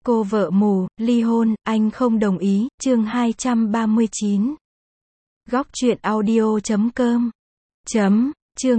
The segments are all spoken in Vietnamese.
Cô vợ mù, ly hôn, anh không đồng ý, chương 239. Góc truyện audio.com. Chương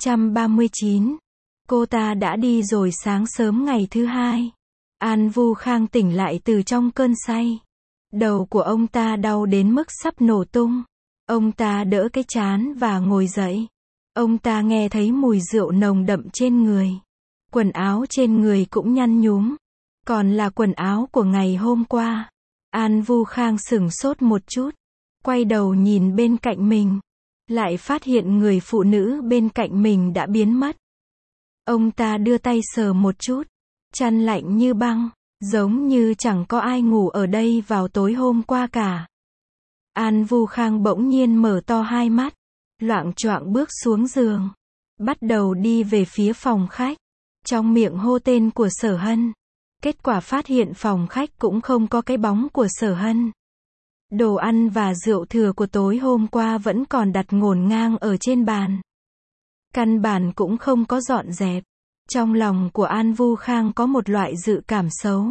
239. Cô ta đã đi rồi. Sáng sớm ngày thứ hai, An Vu Khang tỉnh lại từ trong cơn say. Đầu của ông ta đau đến mức sắp nổ tung. Ông ta đỡ cái trán và ngồi dậy. Ông ta nghe thấy mùi rượu nồng đậm trên người. Quần áo trên người cũng nhăn nhúm. Còn là quần áo của ngày hôm qua. An Vu Khang sửng sốt một chút. Quay đầu nhìn bên cạnh mình. Lại phát hiện người phụ nữ bên cạnh mình đã biến mất. Ông ta đưa tay sờ một chút. Chăn lạnh như băng. Giống như chẳng có ai ngủ ở đây vào tối hôm qua cả. An Vu Khang bỗng nhiên mở to hai mắt. Loạng choạng bước xuống giường. Bắt đầu đi về phía phòng khách. Trong miệng hô tên của Sở Hân. Kết quả phát hiện phòng khách cũng không có cái bóng của Sở Hân. Đồ ăn và rượu thừa của tối hôm qua vẫn còn đặt ngổn ngang ở trên bàn. Căn bản cũng không có dọn dẹp. Trong lòng của An Vu Khang có một loại dự cảm xấu.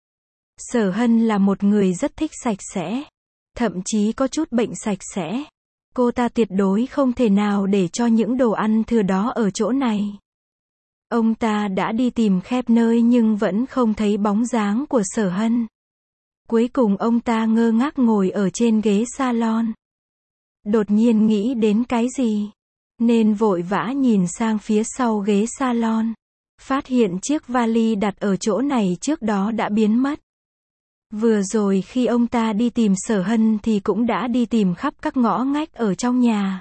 Sở Hân là một người rất thích sạch sẽ. Thậm chí có chút bệnh sạch sẽ. Cô ta tuyệt đối không thể nào để cho những đồ ăn thừa đó ở chỗ này. Ông ta đã đi tìm khắp nơi nhưng vẫn không thấy bóng dáng của Sở Hân. Cuối cùng ông ta ngơ ngác ngồi ở trên ghế salon. Đột nhiên nghĩ đến cái gì, nên vội vã nhìn sang phía sau ghế salon. Phát hiện chiếc vali đặt ở chỗ này trước đó đã biến mất. Vừa rồi khi ông ta đi tìm Sở Hân thì cũng đã đi tìm khắp các ngõ ngách ở trong nhà.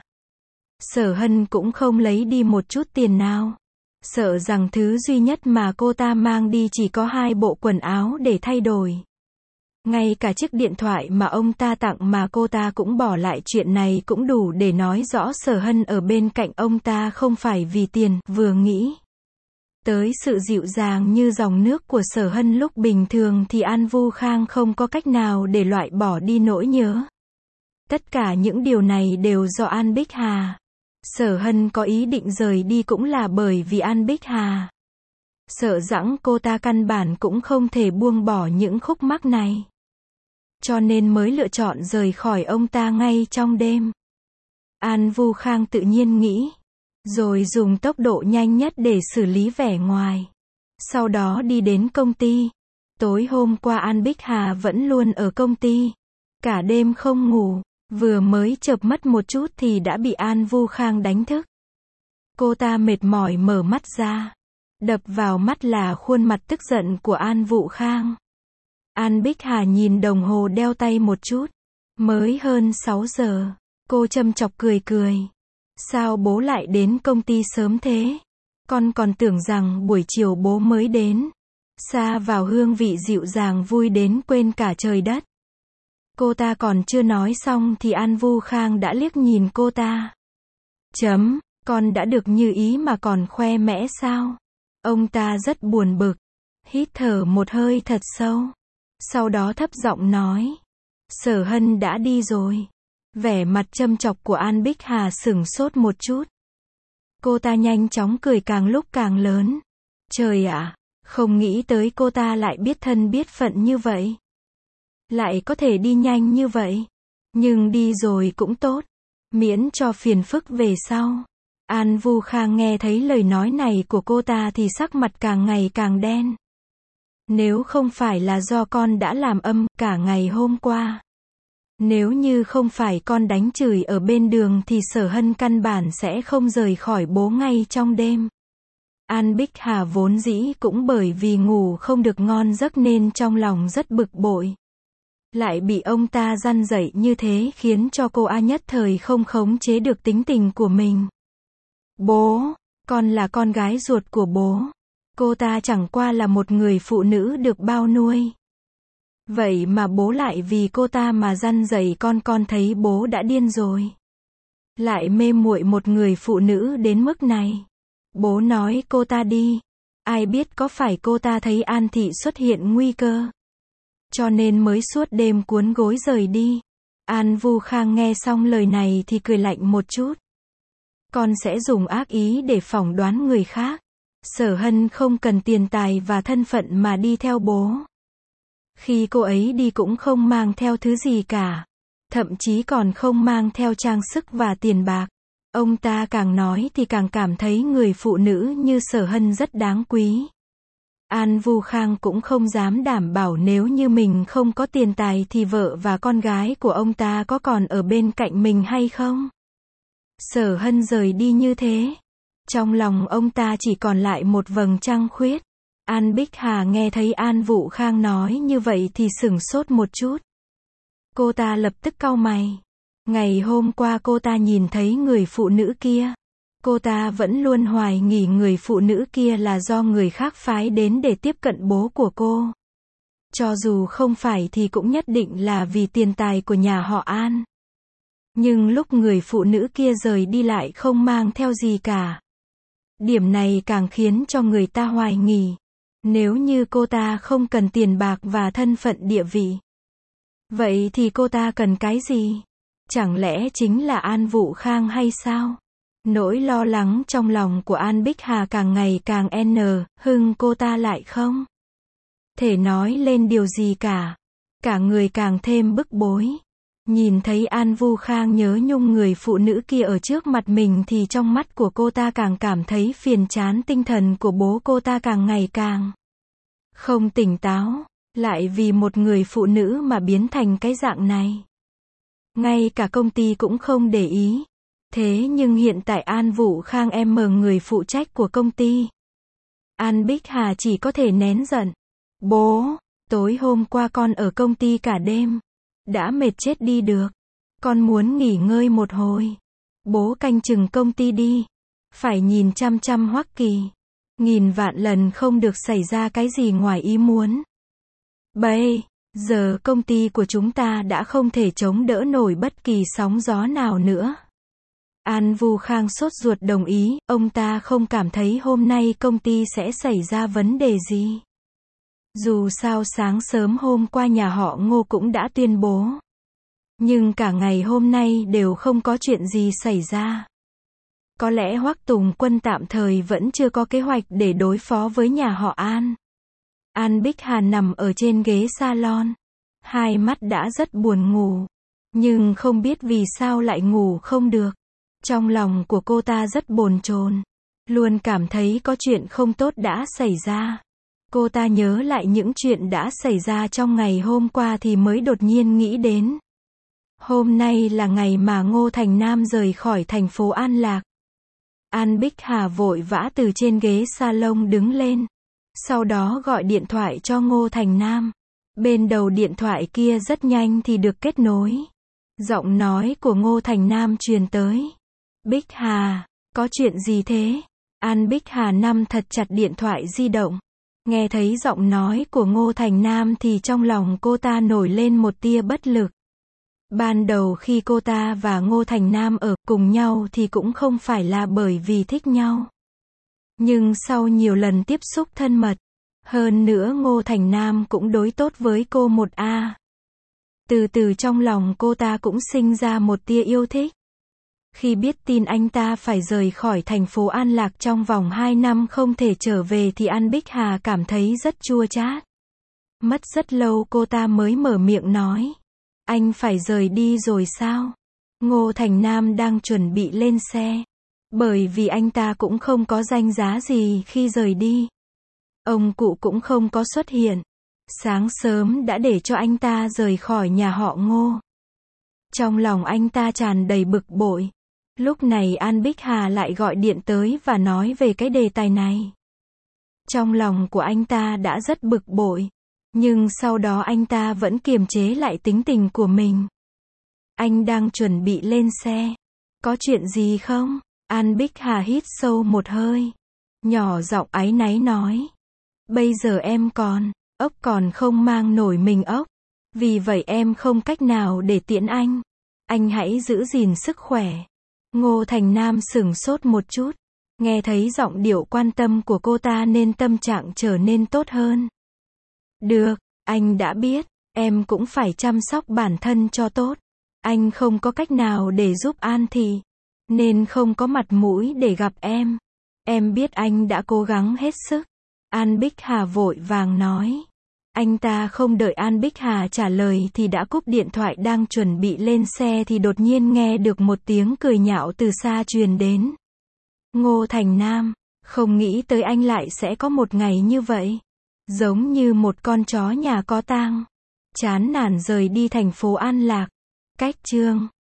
Sở Hân cũng không lấy đi một chút tiền nào. Sợ rằng thứ duy nhất mà cô ta mang đi chỉ có 2 bộ quần áo để thay đổi. Ngay cả chiếc điện thoại mà ông ta tặng mà cô ta cũng bỏ lại, chuyện này cũng đủ để nói rõ Sở Hân ở bên cạnh ông ta không phải vì tiền. Vừa nghĩ tới sự dịu dàng như dòng nước của Sở Hân lúc bình thường thì An Vu Khang không có cách nào để loại bỏ đi nỗi nhớ. Tất cả những điều này đều do An Bích Hà. Sở Hân có ý định rời đi cũng là bởi vì An Bích Hà. Sợ rằng cô ta căn bản cũng không thể buông bỏ những khúc mắc này. Cho nên mới lựa chọn rời khỏi ông ta ngay trong đêm. An Vu Khang tự nhiên nghĩ. Rồi dùng tốc độ nhanh nhất để xử lý vẻ ngoài. Sau đó đi đến công ty. Tối hôm qua An Bích Hà vẫn luôn ở công ty. Cả đêm không ngủ. Vừa mới chợp mắt một chút thì đã bị An Vu Khang đánh thức. Cô ta mệt mỏi mở mắt ra. Đập vào mắt là khuôn mặt tức giận của An Vu Khang. An Bích Hà nhìn đồng hồ đeo tay một chút. Mới hơn 6 giờ. Cô châm chọc cười cười. Sao bố lại đến công ty sớm thế? Con còn tưởng rằng buổi chiều bố mới đến. Xa vào hương vị dịu dàng vui đến quên cả trời đất. Cô ta còn chưa nói xong thì An Vu Khang đã liếc nhìn cô ta. Con đã được như ý mà còn khoe mẽ sao? Ông ta rất buồn bực. Hít thở một hơi thật sâu. Sau đó thấp giọng nói. Sở Hân đã đi rồi. Vẻ mặt châm chọc của An Bích Hà sửng sốt một chút. Cô ta nhanh chóng cười càng lúc càng lớn. Trời ạ, không nghĩ tới cô ta lại biết thân biết phận như vậy. Lại có thể đi nhanh như vậy. Nhưng đi rồi cũng tốt. Miễn cho phiền phức về sau. An Vu Khang nghe thấy lời nói này của cô ta thì sắc mặt càng ngày càng đen. Nếu không phải là do con đã làm âm cả ngày hôm qua. Nếu như không phải con đánh chửi ở bên đường thì Sở Hân căn bản sẽ không rời khỏi bố ngay trong đêm. An Bích Hà vốn dĩ cũng bởi vì ngủ không được ngon giấc nên trong lòng rất bực bội. Lại bị ông ta răn dạy như thế khiến cho cô nhất thời không khống chế được tính tình của mình. Bố, con là con gái ruột của bố. Cô ta chẳng qua là một người phụ nữ được bao nuôi. Vậy mà bố lại vì cô ta mà răn dạy con thấy bố đã điên rồi. Lại mê muội một người phụ nữ đến mức này. Bố nói cô ta đi. Ai biết có phải cô ta thấy An thị xuất hiện nguy cơ. Cho nên mới suốt đêm cuốn gối rời đi. An Vu Khang nghe xong lời này thì cười lạnh một chút. Con sẽ dùng ác ý để phỏng đoán người khác. Sở Hân không cần tiền tài và thân phận mà đi theo bố. Khi cô ấy đi cũng không mang theo thứ gì cả. Thậm chí còn không mang theo trang sức và tiền bạc. Ông ta càng nói thì càng cảm thấy người phụ nữ như Sở Hân rất đáng quý. An Vu Khang cũng không dám đảm bảo nếu như mình không có tiền tài thì vợ và con gái của ông ta có còn ở bên cạnh mình hay không. Sở Hân rời đi như thế. Trong lòng ông ta chỉ còn lại một vầng trăng khuyết. An Bích Hà nghe thấy An Vu Khang nói như vậy thì sửng sốt một chút. Cô ta lập tức cau mày. Ngày hôm qua cô ta nhìn thấy người phụ nữ kia. Cô ta vẫn luôn hoài nghi người phụ nữ kia là do người khác phái đến để tiếp cận bố của cô. Cho dù không phải thì cũng nhất định là vì tiền tài của nhà họ An. Nhưng lúc người phụ nữ kia rời đi lại không mang theo gì cả. Điểm này càng khiến cho người ta hoài nghi. Nếu như cô ta không cần tiền bạc và thân phận địa vị, vậy thì cô ta cần cái gì? Chẳng lẽ chính là An Vu Khang hay sao? Nỗi lo lắng trong lòng của An Bích Hà càng ngày càng hưng cô ta lại không thể nói lên điều gì cả. Cả người càng thêm bức bối. Nhìn thấy An Vu Khang nhớ nhung người phụ nữ kia ở trước mặt mình thì trong mắt của cô ta càng cảm thấy phiền chán, tinh thần của bố cô ta càng ngày càng không tỉnh táo. Lại vì một người phụ nữ mà biến thành cái dạng này. Ngay cả công ty cũng không để ý. Thế nhưng hiện tại An Vu Khang người phụ trách của công ty. An Bích Hà chỉ có thể nén giận. Bố, tối hôm qua con ở công ty cả đêm. Đã mệt chết đi được. Con muốn nghỉ ngơi một hồi. Bố canh chừng công ty đi. Phải nhìn chăm chăm Hoắc Kỳ. Nghìn vạn lần không được xảy ra cái gì ngoài ý muốn. Bây giờ công ty của chúng ta đã không thể chống đỡ nổi bất kỳ sóng gió nào nữa. An Vu Khang sốt ruột đồng ý, ông ta không cảm thấy hôm nay công ty sẽ xảy ra vấn đề gì. Dù sao sáng sớm hôm qua nhà họ Ngô cũng đã tuyên bố. Nhưng cả ngày hôm nay đều không có chuyện gì xảy ra. Có lẽ Hoắc Tùng Quân tạm thời vẫn chưa có kế hoạch để đối phó với nhà họ An. An Bích Hà nằm ở trên ghế salon. Hai mắt đã rất buồn ngủ. Nhưng không biết vì sao lại ngủ không được. Trong lòng của cô ta rất bồn chồn. Luôn cảm thấy có chuyện không tốt đã xảy ra. Cô ta nhớ lại những chuyện đã xảy ra trong ngày hôm qua thì mới đột nhiên nghĩ đến. Hôm nay là ngày mà Ngô Thành Nam rời khỏi thành phố An Lạc. An Bích Hà vội vã từ trên ghế salon đứng lên. Sau đó gọi điện thoại cho Ngô Thành Nam. Bên đầu điện thoại kia rất nhanh thì được kết nối. Giọng nói của Ngô Thành Nam truyền tới. Bích Hà, có chuyện gì thế? An Bích Hà nắm thật chặt điện thoại di động. Nghe thấy giọng nói của Ngô Thành Nam thì trong lòng cô ta nổi lên một tia bất lực. Ban đầu khi cô ta và Ngô Thành Nam ở cùng nhau thì cũng không phải là bởi vì thích nhau. Nhưng sau nhiều lần tiếp xúc thân mật, hơn nữa Ngô Thành Nam cũng đối tốt với cô từ từ trong lòng cô ta cũng sinh ra một tia yêu thích. Khi biết tin anh ta phải rời khỏi thành phố An Lạc trong vòng 2 năm không thể trở về thì An Bích Hà cảm thấy rất chua chát. Mất rất lâu cô ta mới mở miệng nói. Anh phải rời đi rồi sao? Ngô Thành Nam đang chuẩn bị lên xe. Bởi vì anh ta cũng không có danh giá gì khi rời đi. Ông cụ cũng không có xuất hiện. Sáng sớm đã để cho anh ta rời khỏi nhà họ Ngô. Trong lòng anh ta tràn đầy bực bội. Lúc này An Bích Hà lại gọi điện tới và nói về cái đề tài này. Trong lòng của anh ta đã rất bực bội. Nhưng sau đó anh ta vẫn kiềm chế lại tính tình của mình. Anh đang chuẩn bị lên xe. Có chuyện gì không? An Bích Hà hít sâu một hơi. Nhỏ giọng áy náy nói. Bây giờ em ốc còn không mang nổi mình ốc. Vì vậy em không cách nào để tiễn anh. Anh hãy giữ gìn sức khỏe. Ngô Thành Nam sửng sốt một chút. Nghe thấy giọng điệu quan tâm của cô ta nên tâm trạng trở nên tốt hơn. Được, anh đã biết. Em cũng phải chăm sóc bản thân cho tốt. Anh không có cách nào để giúp An Thị. Nên không có mặt mũi để gặp em. Em biết anh đã cố gắng hết sức. An Bích Hà vội vàng nói. Anh ta không đợi An Bích Hà trả lời thì đã cúp điện thoại, đang chuẩn bị lên xe thì đột nhiên nghe được một tiếng cười nhạo từ xa truyền đến. Ngô Thành Nam, không nghĩ tới anh lại sẽ có một ngày như vậy. Giống như một con chó nhà có tang. Chán nản rời đi thành phố An Lạc. Cách chương